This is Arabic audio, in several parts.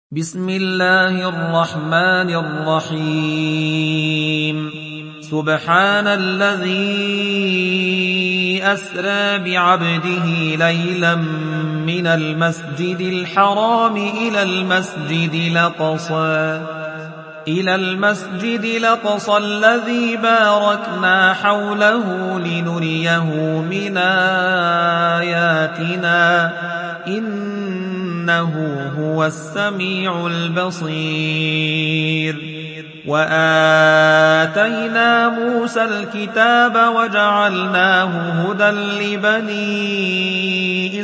بسم الله الرحمن الرحيم سبحان الذي أسرى بعبده ليلا من المسجد الحرام إلى المسجد الأقصى الذي باركنا حوله لنريه من آياتنا إنه هو السميع البصير. وآتينا موسى الكتاب وجعلناه هدى لبني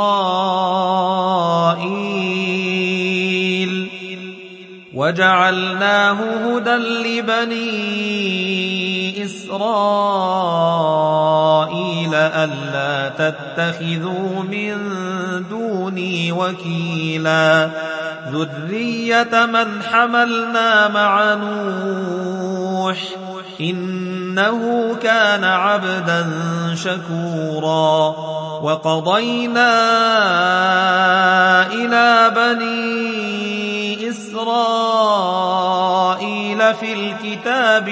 إسرائيل ألا تتخذوا من دوني وكيلا ذرية من حملنا مع نوح إنه كان عبدا شكورا. وقضينا إلى بني إسرائيل في الكتاب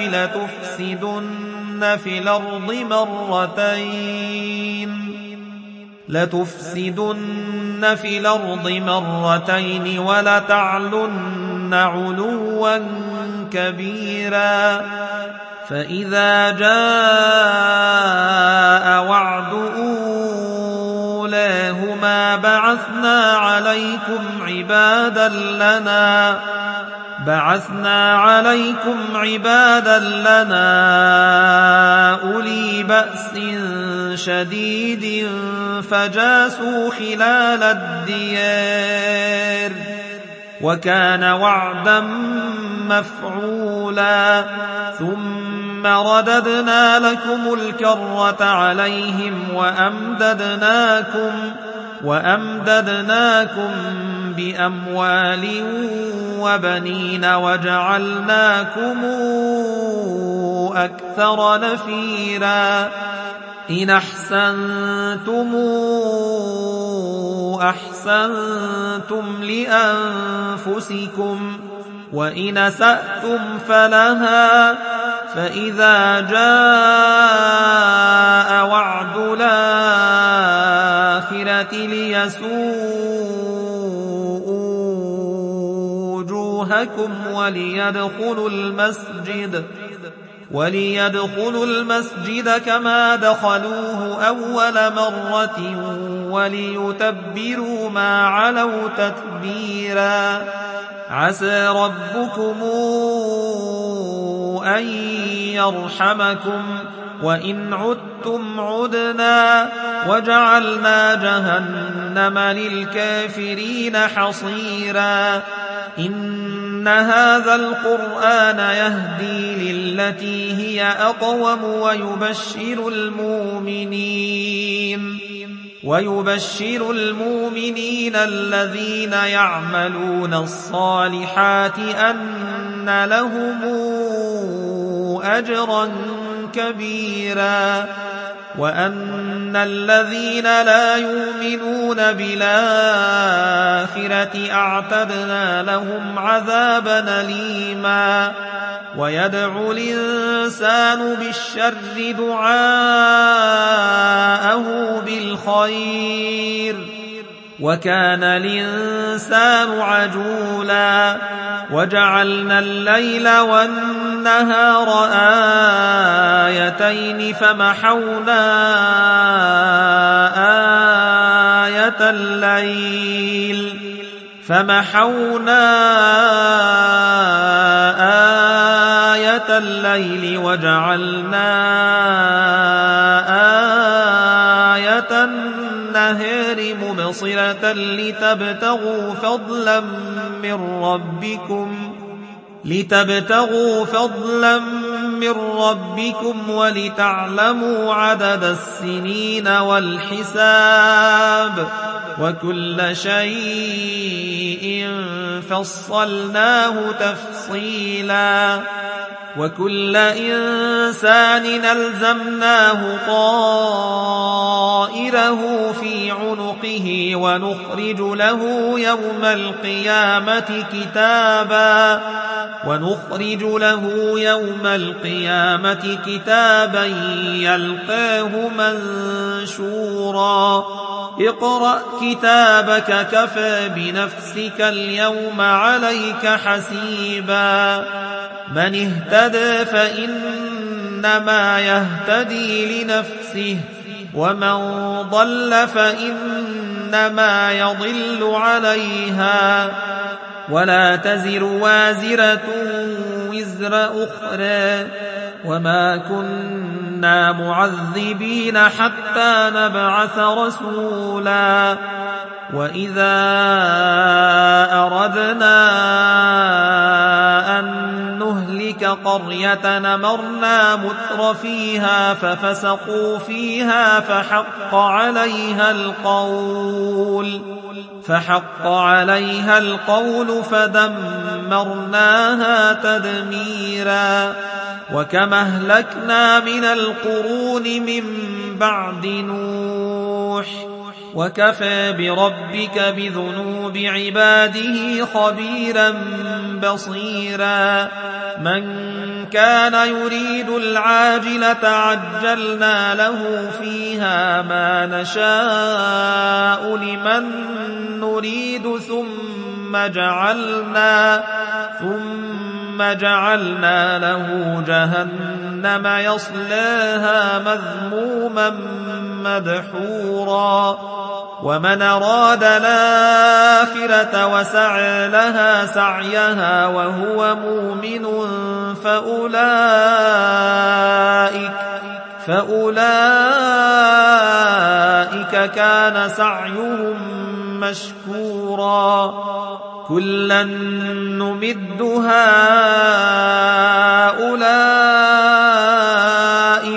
لتفسدن في الأرض مرتين ولتعلن علوا كبيرا. فإذا جاء وعد أولاهما بعثنا عليكم عبادا لنا أولي بأس شديد فجاسوا خلال الديار وكان وعدا مفعولا. ثم رددنا لكم الكرة عليهم وأمددناكم بأموال وبنين وجعلناكم أكثر نفيرا. إن أحسنتم أحسنتم لأنفسكم وإن أسأتم فلها. فإذا جاء وعد الآخرة ليسوءوا وجوهكم وليدخلوا المسجد كما دخلوه أول مرة وليتبروا ما علوا تتبيرا. عسى ربكم أن يرحمكم وإن عدتم عدنا وجعلنا جهنم للكافرين حصيرا. إن هذا القرآن يهدي للتي هي أقوم ويبشر المؤمنين الذين يعملون الصالحات أن لهم أجرا كبيرا. وأن الذين لا يؤمنون بالآخرة أعتدنا لهم عذابا أليما. ويدعو الإنسان بالشر دعاءه بالخير وكان الإنسان عجولا. وجعلنا الليل والنهار آيتين فمحونا آية الليل وجعلنا آية النهار مبصرة لتبتغوا فضلا من ربكم ولتعلموا عدد السنين والحساب وكل شيء فصلناه تفصيلا. وكل إنسان ألزمناه طائره في عنقه ونخرج له يوم القيامة كتابا يلقاه منشورا اقرأ كتابك كفى بنفسك اليوم عليك حسيبا من اهتدى فإنما يهتدي لنفسه ومن ضل فإنما يضل عليها ولا تزر وازرة وزر أخرى وما كنا معذبين حتى نبعث رسولا وإذا أردنا أن نهلك قرية أمرنا متر فيها ففسقوا فيها فحق عليها القول فدمرناها تدميرا وكم أهلكنا من القرون من بعد نوح وكفى بربك بذنوب عباده خبيرا بصيرا من كان يريد العاجلة عجلنا له فيها ما نشاء لمن نريد ثم جعلنا له جهنم يصلاها مذموما مدحورا ومن أراد الآخرة وسعى لها سعيها وهو مؤمن فأولئك كان سعيهم مشكورا كلا نمد هؤلاء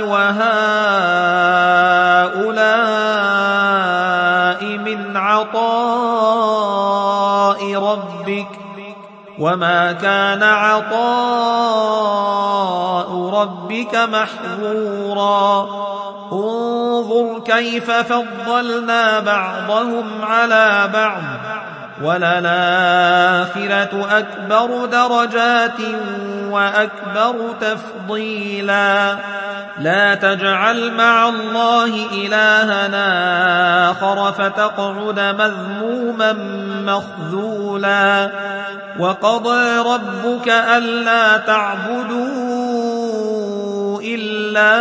وهؤلاء من عطاء ربك وما كان عطاء ربك محظورا انظر كيف فضلنا بعضهم على بعض وللآخرة أكبر درجات وأكبر تفضيلا لا تجعل مع الله إلهنا آخر فتقعد مذموما مخذولا وقضى ربك ألا تعبدوا إلا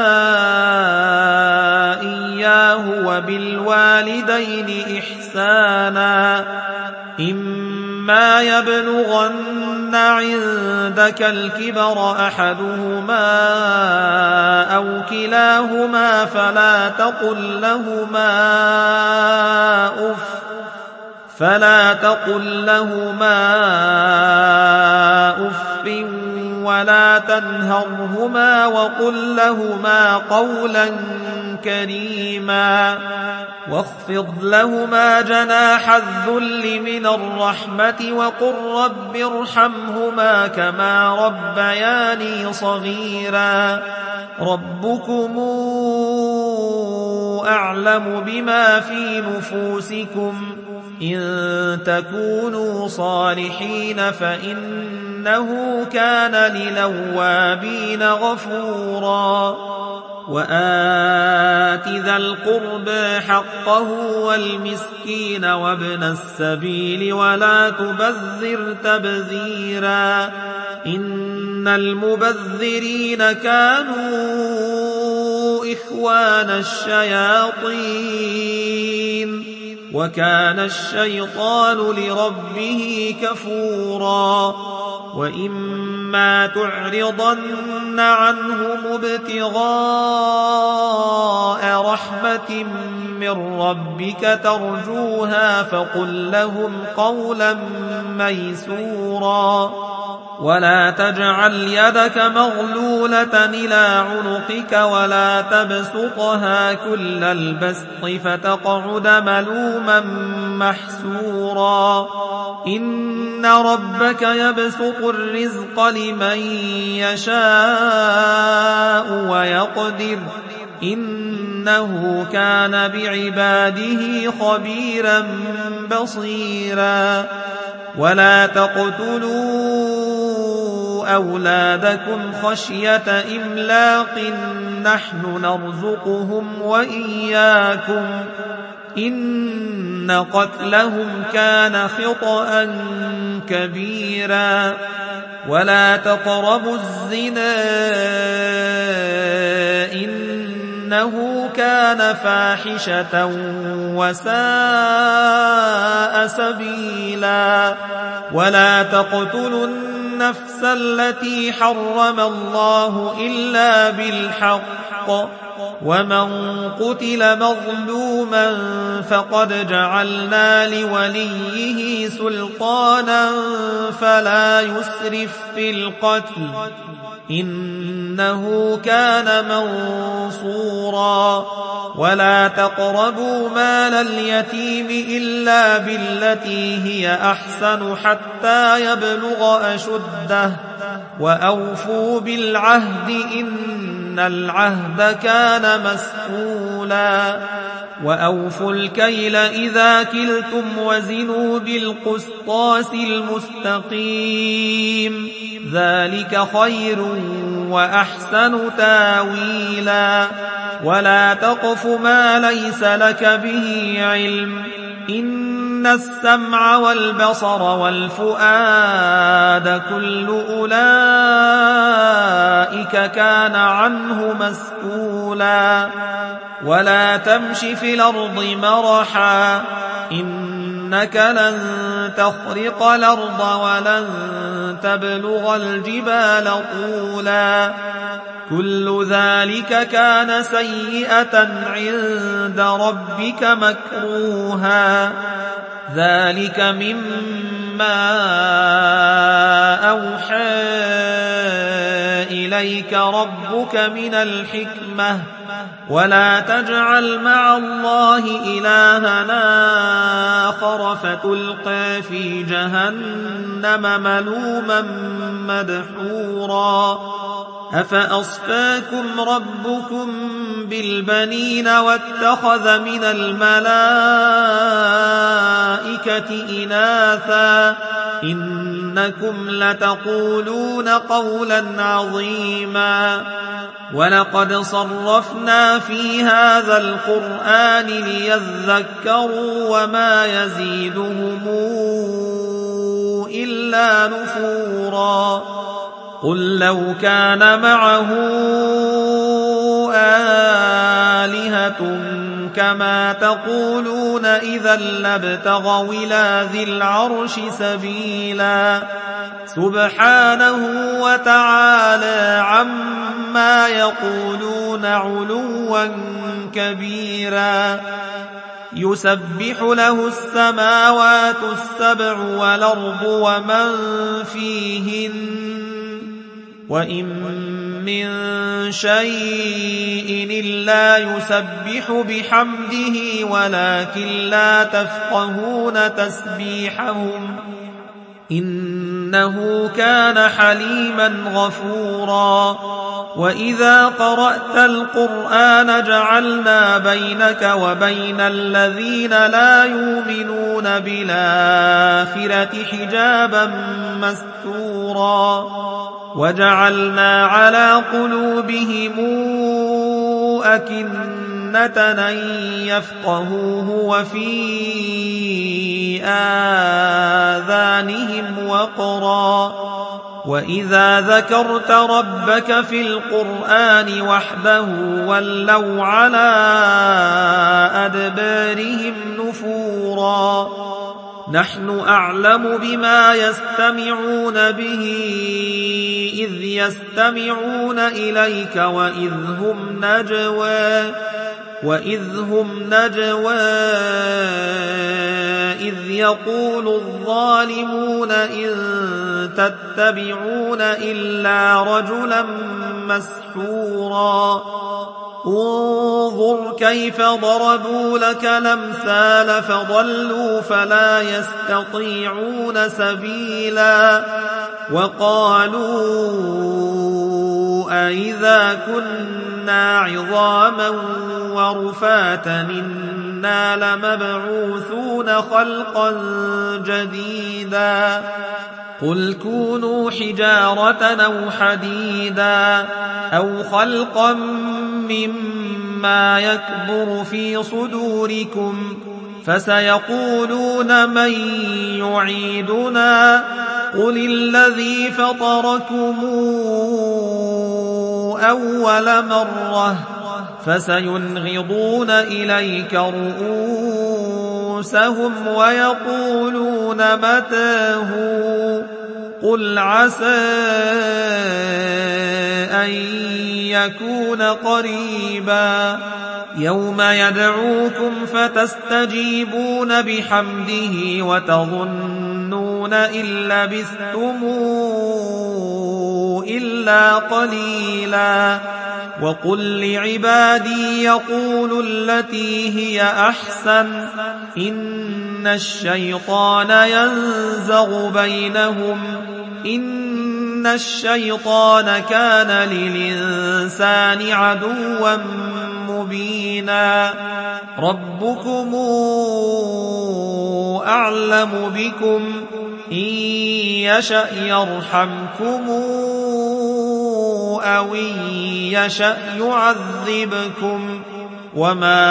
إياه وبالوالدين إحسانا إما يبلغن عندك الكبر أحدهما أو كلاهما فلا تقل لهما أف ولا تنهرهما وقل لهما قولا كريما واخفض لهما جناح الذل من الرحمة وقل رب ارحمهما كما ربياني صغيرا ربكم أعلم بما في نفوسكم إن تكونوا صالحين فإنه كان للأوابين غفورا وآت ذا القربى حقه والمسكين وابن السبيل ولا تبذر تبذيرا إن المبذرين كانوا إخوان الشياطين وكان الشيطان لربه كفورا وإما تعرضن عنهم ابتغاء رحمة من ربك ترجوها فقل لهم قولا ميسورا ولا تجعل يدك مغلولة إلى عنقك ولا تبسطها كل البسط فتقعد ملوما يوما محسورا إن ربك يبسط الرزق لمن يشاء ويقدر إنه كان بعباده خبيرا بصيرا ولا تقتلوا أولادكم خشية إملاق نحن نرزقهم وإياكم إن قتلهم كان خطأ كبيرا ولا تقربوا الزنا إنه كان فاحشة وساء سبيلا ولا تقتلوا النفس التي حرم الله إلا بالحق ومن قتل مظلوما فقد جعلنا لوليه سلطانا فلا يسرف في القتل إنه كان منصورا ولا تقربوا مال اليتيم إلا بالتي هي أحسن حتى يبلغ أشده وأوفوا بالعهد إن العهد كان مسؤولا وأوفوا الكيل إذا كلتم وزنوا بالقسطاس المستقيم ذلك خير وأحسن تاويلا ولا تقف ما ليس لك به علم إن السمع والبصر والفؤاد كل أولئك كان عنه مسؤولا ولا تمش في الأرض مرحا إنك لن تخرق الأرض ولن تبلغ الجبال طولا كل ذلك كان سيئة عند ربك مكروها ذلك مما أوحى إليك ربك من الحكمة ولا تجعل مع الله إلهنا آخر فتلقى في جهنم ملوما مدحورا أفأصفاكم ربكم بالبنين واتخذ من الملائكة إناثا إنكم لتقولون قولا عظيما ولقد صرفنا في هذا القرآن ليذكروا وما يزيدهم إلا نفورا قل لو كان معه آلهة كما تقولون إذا لابتغوا إلى ذي العرش سبيلا سبحانه وتعالى عما يقولون علوا كبيرا يسبح له السماوات السبع والأرض ومن فيهن وإن من شيء إلا يسبح بحمده ولكن لا تفقهون تسبيحهم إنه كان حليما غفورا وإذا قرأت القرآن جعلنا بينك وبين الذين لا يؤمنون بالآخرة حجابا مستورا وجعلنا على قلوبهم أكنة أن يفقهوه وفي آذانهم وقرا وإذا ذكرت ربك في القرآن وحده ولوا على أدبارهم نفورا نحن أعلم بما يستمعون به إذ يستمعون إليك وإذ هم نجوى إذ يقول الظالمون إن تتبعون إلا رجلا مسحورا انظر كيف ضربوا لك الأمثال فضلوا فلا يستطيعون سبيلا وقالوا أئذا كنا عظاما ورفاتا إنا لمبعوثون خلقا جديدا قل كونوا حجارة أو حديدا أو خلقا مما يكبر في صدوركم فسيقولون من يعيدنا قل الذي فطركم أول مرة فسينغضون إليك رؤوسهم ويقولون متاه قل عسى أن يكون قريبا يوم يدعوكم فتستجيبون بحمده وتظنون إن لبثتم إلا قليلا وقل لعبادي يقولوا التي هي أحسن إن الشيطان ينزغ بينهم إن الشيطان كان للإنسان عدوا مبينا ربكم أعلم بكم إن يشأ يرحمكم أو إن يشأ يعذبكم وما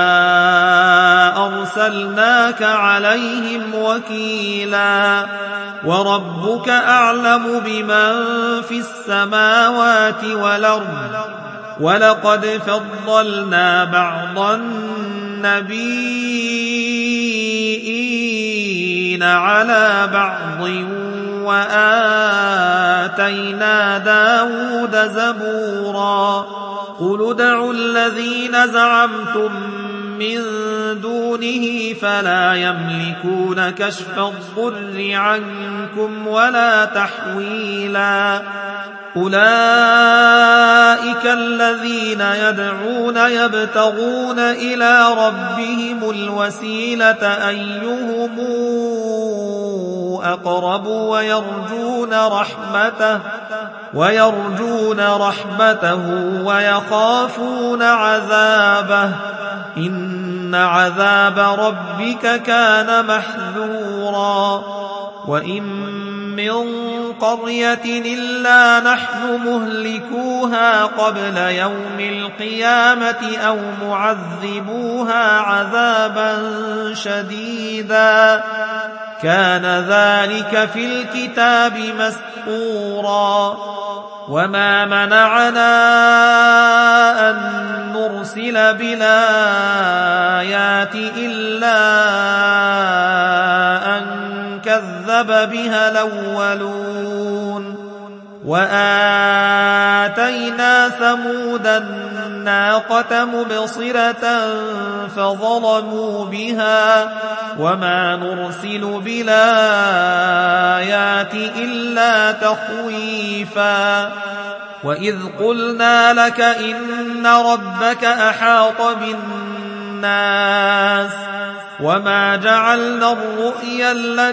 أرسلناك عليهم وكيلا وربك أعلم بمن في السماوات والأرض ولقد فضلنا بعض النبيين على بعض وآتينا داود زبورا قل ادعوا الذين زعمتم من دونه فلا يملكون كشف الضر عنكم ولا تحويلا أولئك الذين يدعون يبتغون إلى ربهم الوسيلة أيهم أقرب ويرجون رحمته ويخافون عذابه إن عذاب ربك كان محذورا وإن من قرية إلا نحن مهلكوها قبل يوم القيامة أو معذبوها عذابا شديدا كان ذلك في الكتاب مسطورا وما منعنا أن نرسل بالآيات إلا أن كذب بها الأولون وآتينا ثمود الناقة مبصرة فظلموا بها وما نرسل بالآيات إلا تخويفا وإذ قلنا لك إن ربك أحاط بالناس وما جعلنا الرؤيا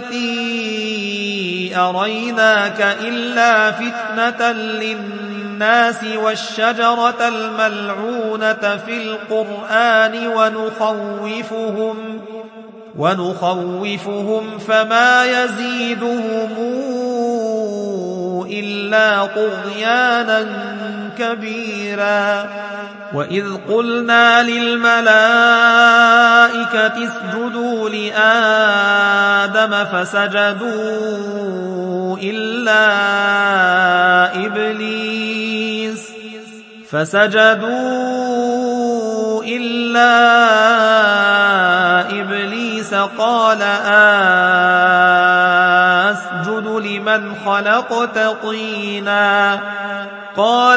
التي أريناك إلا فتنة للناس والشجرة الملعونة في القرآن ونخوفهم فما يزيدهم إلا طغيانا كبيرا وإذ قلنا للملائكة اسجدوا لآدم فسجدوا إلا إبليس قال أسجد لمن خلقت طينا قال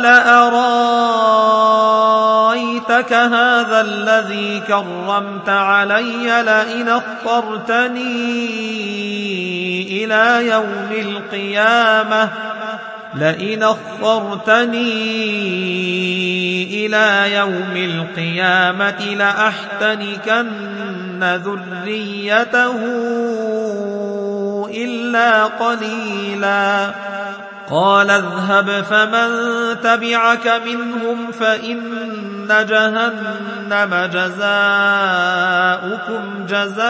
أرأيتك هذا الذي كرمت علي لئن أخرتني إلى يوم القيامة لئن أخرتني إلى يوم القيامة لأحتنكن ذريته إلا قليلا قال اذهب فمن تبعك منهم فإن جهنم جزاؤكم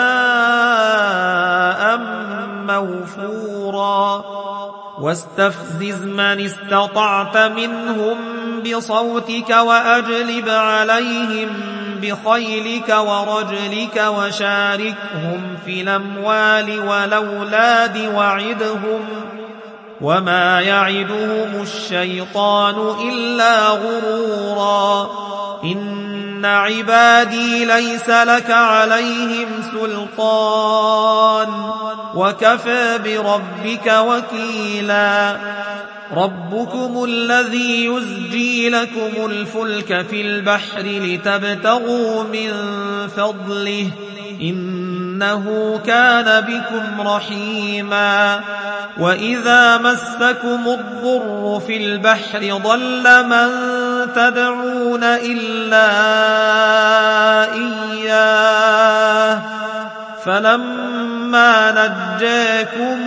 جزاء موفورا واستفزز من استطعت منهم بصوتك وأجلب عليهم بخيلك ورجلك وشاركهم في الأموال والأولاد وعدهم وما يعدهم الشيطان إلا غرورا إن عبادي ليس لك عليهم سلطان وكفى بربك وكيلا ربكم الذي يزجي لكم الفلك في البحر لتبتغوا من فضله إنه كان بكم رحيما وإذا مسكم الضر في البحر ضل من تدعون إلا إياه فلما نجاكم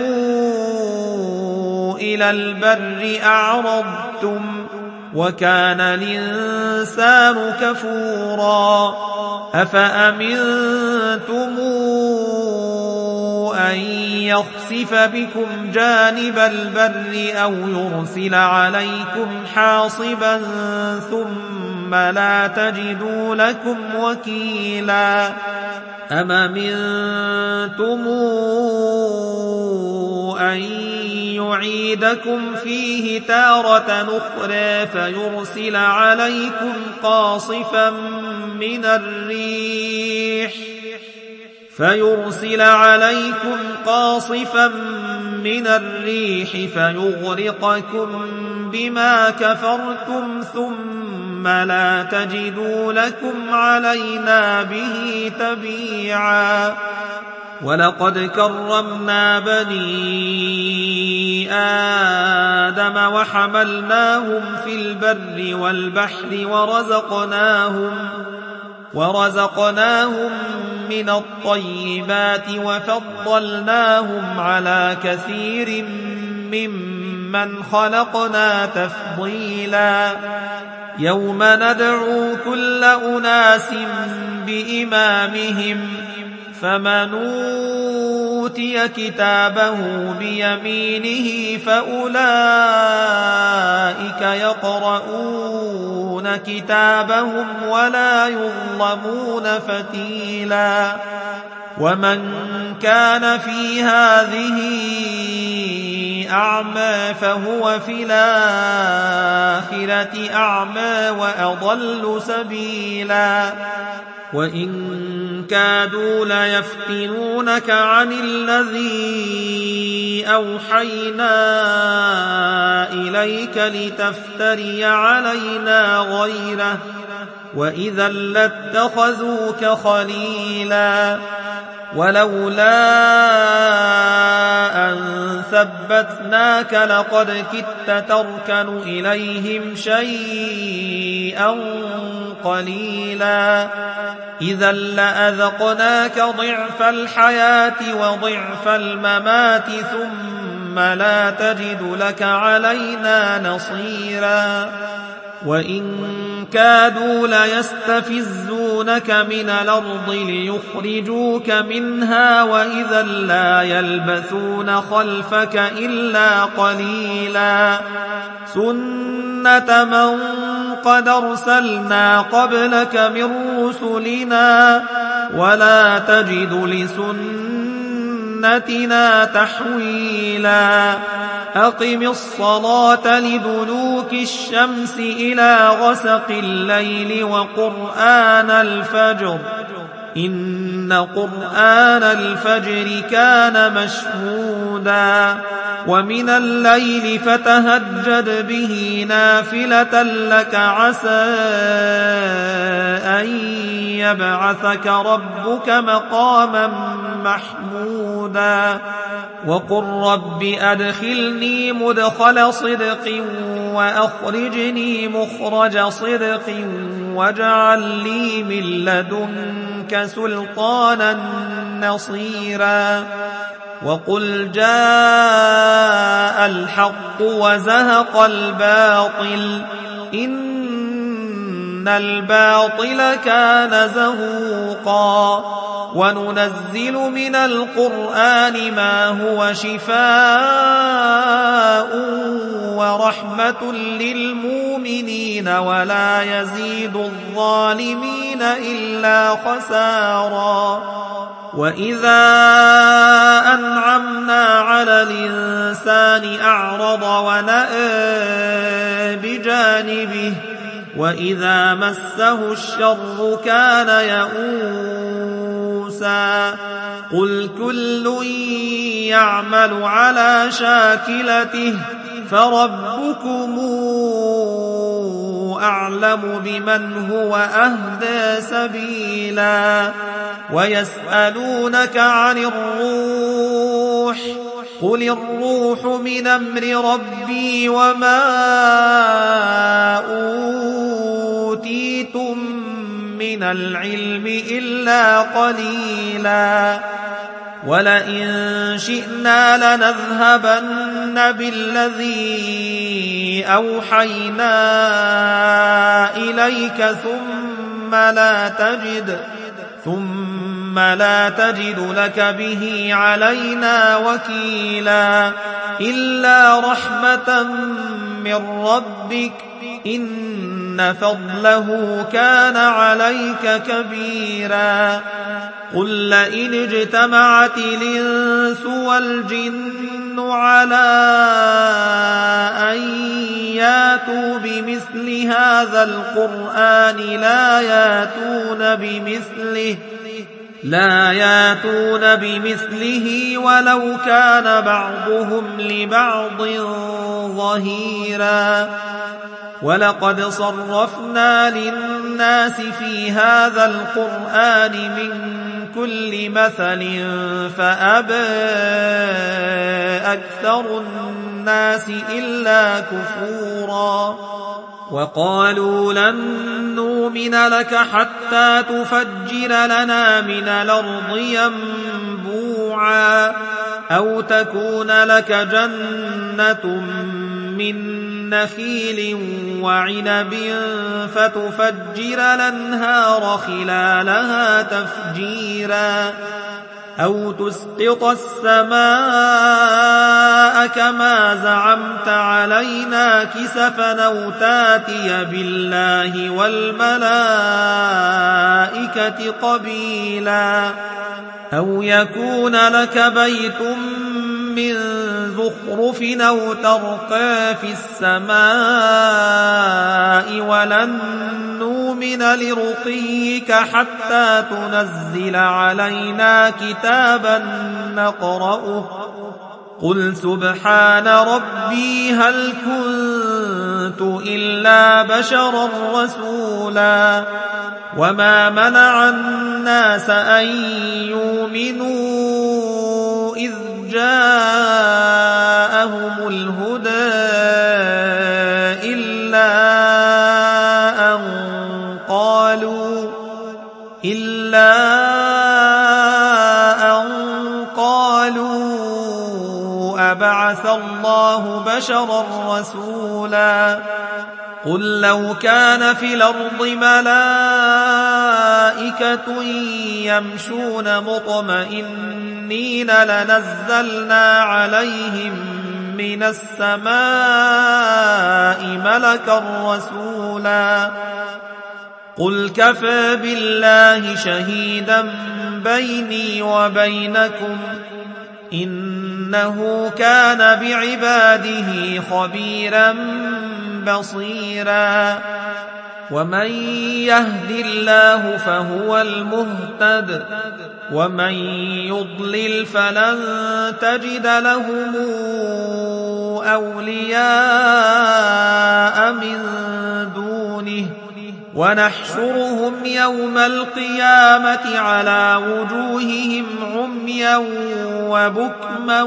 إلى البر أعرضتم وكان الإنسان كفورا أفأمنتم أن يخسف بكم جانب البر أو يرسل عليكم حاصبا ثم لا تجدوا لكم وكيلا أم أمنتم أن يعيدكم فيه تارة أخرى فيرسل عليكم قاصفا من الريح فيغرقكم بما كفرتم ثم لا تجدوا لكم علينا به تبيعا ولقد كرمنا بني آدم وحملناهم في البر والبحر ورزقناهم من الطيبات وفضلناهم على كثير ممن خلقنا تفضيلا يوم ندعو كل أناس بإمامهم فمن أوتي كتابه بيمينه فأولئك يقرؤون كتابهم ولا يظلمون فتيلا ومن كان في هذه أعمى فهو في الآخرة أعمى وأضل سبيلا وإن كادوا ليفتنونك عن الذي أوحينا إليك لتفتري علينا غيره وإذا لاتخذوك خليلا ولولا أن ثبتناك لقد كدت تركن إليهم شيئا قليلا إذا لأذقناك ضعف الحياة وضعف الممات ثم لا تجد لك علينا نصيرا وإن كادوا ليستفزونك من الأرض ليخرجوك منها وإذا لا يلبثون خلفك إلا قليلا سنة من قد أرسلنا قبلك من رسلنا ولا تجد لسنتنا تحويلا أقم الصلاة لدلوك الشمس إلى غسق الليل وقرآن الفجر إن قرآن الفجر كان مشهودا ومن الليل فتهجد به نافلة لك عسى أن يبعثك ربك مقاما محمودا وقل رب أدخلني مدخل صدق وأخرجني مخرج صدق واجعل لي من لدنك سلطانا نصيرا وقل جاء الحق وزهق الباطل إن الباطل كان زهوقا وننزل من القرآن ما هو شفاء ورحمة للمؤمنين ولا يزيد الظالمين إلا خسارا وإذا أنعمنا على الإنسان أعرض ونأى بجانبه وإذا مسه الشر كان يئوسا قل كل يعمل على شاكلته فربكم أعلم بمن هو أهدى سبيلا ويسألونك عن الروح قل الروح من أمر ربي وما أوتيتم من العلم إلا قليلا ولئن شئنا لنذهبن بالذي أوحينا إليك ثم لا تجد لك به علينا وكيلا إلا رحمة من ربك إن فضله كان عليك كبيرا قل لئن اجتمعت الإنس والجن على أن ياتوا بمثل هذا القرآن لا ياتون بمثله ولو كان بعضهم لبعض ظهيرا ولقد صرفنا للناس في هذا القرآن من كل مثل فأبى أكثر الناس إلا كفورا وقالوا لن نؤمن لك حتى تفجر لنا من الأرض ينبوعا أو تكون لك جنة من نخيل وعنب فتفجر الأنهار خلالها تفجيرا أو تسقط السماء كما زعمت علينا كسفا أو تاتي بالله والملائكة قبيلا أو يكون لك بيت من زخرف أو ترقى في السماء ولن نؤمن لرقيك حتى تنزل علينا كتابا نقرأه قل سبحان ربي هل كنت إلا بشرا رسولا وما منع الناس أن يؤمنوا إذ جاءهم الهدى إلا أن قالوا أبعث الله بشرا رسولا قل لو كان في الأرض ملائكة يمشون مطمئنين لنزلنا عليهم من السماء ملكا رسولا قل كفى بالله شهيدا بيني وبينكم إنه كان بعباده خبيرا بصيرا ومن يهد الله فهو المهتد ومن يضلل فلن تجد لهم أولياء من دونه ونحشرهم يوم القيامة على وجوههم عميا وبكما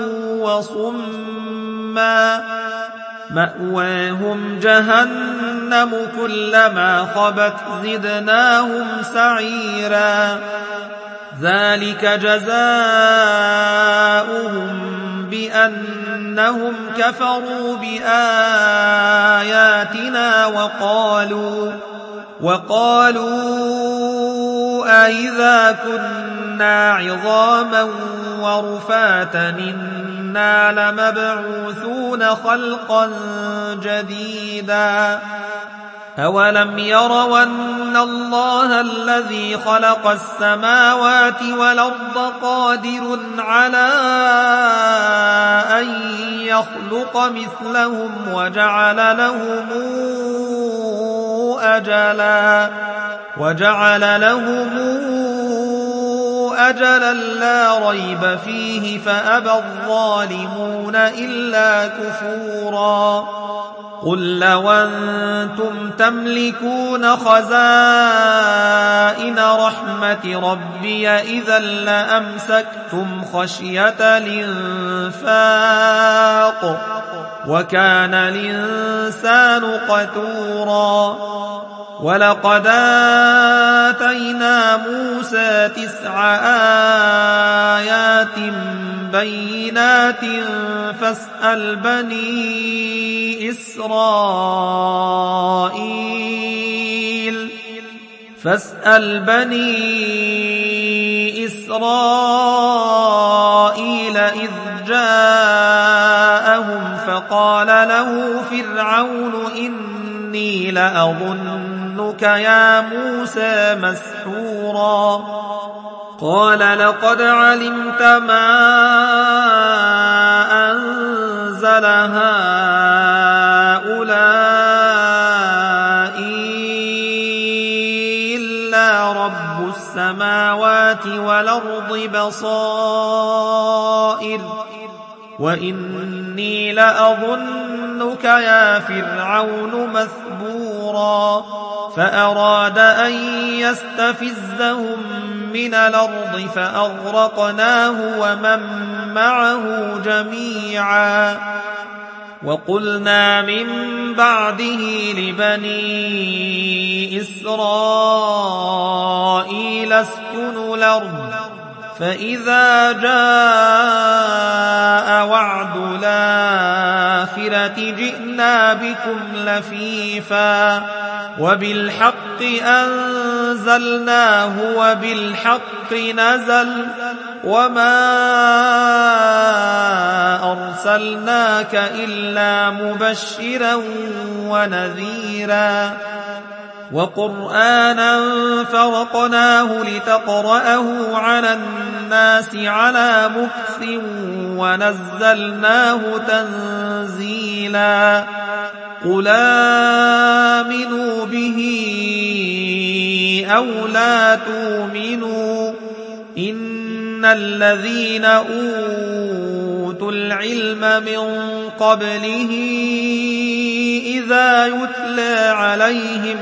وصما مأواهم جهنم كلما خبت زدناهم سعيرا ذلك جزاؤهم بأنهم كفروا بآياتنا وقالوا أئذا كنا عظاما ورفاتا إنا لمبعوثون خلقا جديدا أولم يروا أن الله الذي خلق السماوات والأرض قادر على أن يخلق مثلهم وجعل لهم أجلا لا ريب فيه فأبى الظالمون إلا كفورا قل لو أنتم تملكون خزائن رحمة ربي إذا لأمسكتم خشية الإنفاق وكان الإنسان قتورا ولقد آتينا موسى 9 آيات بينات فاسأل بني إسرائيل إذ جاءهم فقال له فرعون إني لأظنك يا موسى مسحورا قال لقد علمت ما أنزل هؤلاء إلا رب السماوات والأرض بصائر وإني لأظنك يا فرعون مثبورا فأراد أن يستفزهم من الأرض فأغرقناه ومن معه جميعا وقلنا من بعده لبني إسرائيل اسكنوا الأرض فإذا جاء وعد الآخرة جئنا بكم لفيفا وبالحق أنزلناه وبالحق نزل وما أرسلناك إلا مبشرا ونذيرا وقرآنا فرقناه لتقرأه على الناس على مكث ونزلناه تنزيلا قل آمنوا به أو لا تؤمنوا إن الذين أوتوا العلم من قبله إذا يتلى عليهم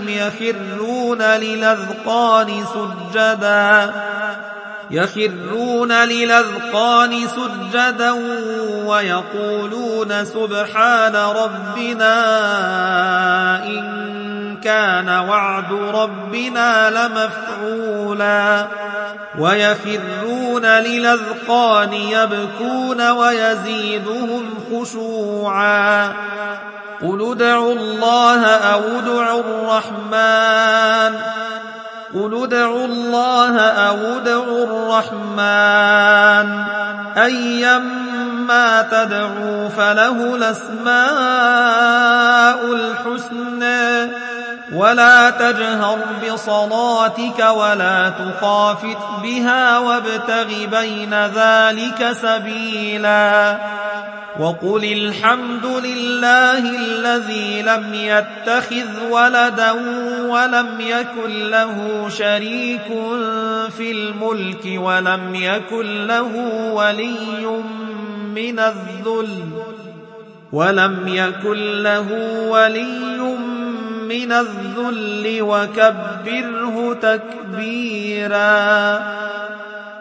يخرون للأذقان سجدا ويقولون سبحان ربنا إن كان وعد ربنا لمفعولا ويخرون للأذقان يبكون ويزيدهم خشوعا قل ادعوا الله أو ادعوا الرحمن أيما تدعوا فله الأسماء الحسنى ولا تجهر بصلاتك ولا تخافت بها وابتغ بين ذلك سبيلا وقل الحمد لله الذي لم يتخذ ولدا ولم يكن له شريك في الملك ولم يكن له ولي من الذل وكبره تكبيرا.